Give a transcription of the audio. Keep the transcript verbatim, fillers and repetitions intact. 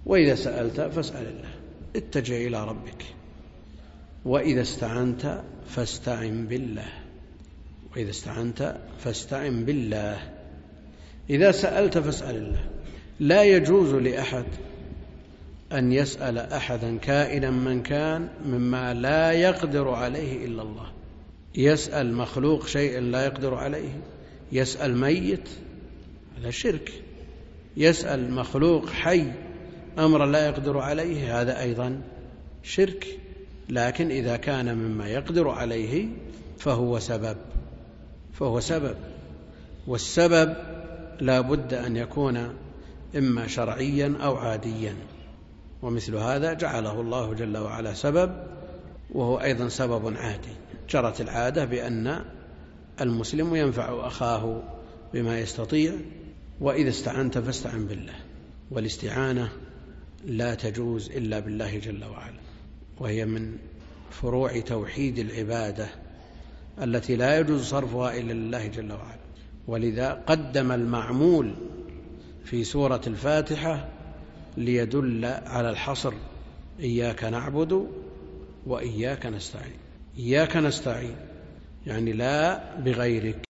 وإذا سألت فاسأل الله، اتجه إلى ربك. وإذا استعنت فاستعن بالله، وإذا استعنت فاستعن بالله. إذا سألت فاسأل الله. لا يجوز لأحد أن يسأل أحدا كائنا من كان مما لا يقدر عليه إلا الله. يسأل مخلوق شيء لا يقدر عليه، يسأل ميت، هذا شرك. يسأل مخلوق حي أمر لا يقدر عليه، هذا أيضا شرك. لكن إذا كان مما يقدر عليه فهو سبب، فهو سبب، والسبب لا بد أن يكون إما شرعيا أو عاديا، ومثل هذا جعله الله جل وعلا سبب، وهو أيضا سبب عادي. جرت العادة بأن المسلم ينفع أخاه بما يستطيع. وإذا استعنت فاستعن بالله. والاستعانة لا تجوز إلا بالله جل وعلا، وهي من فروع توحيد العبادة التي لا يجوز صرفها إلا لله جل وعلا. ولذا قدم المعمول في سورة الفاتحة ليدل على الحصر: إياك نعبد وإياك نستعين. إياك نستعين يعني لا بغيرك.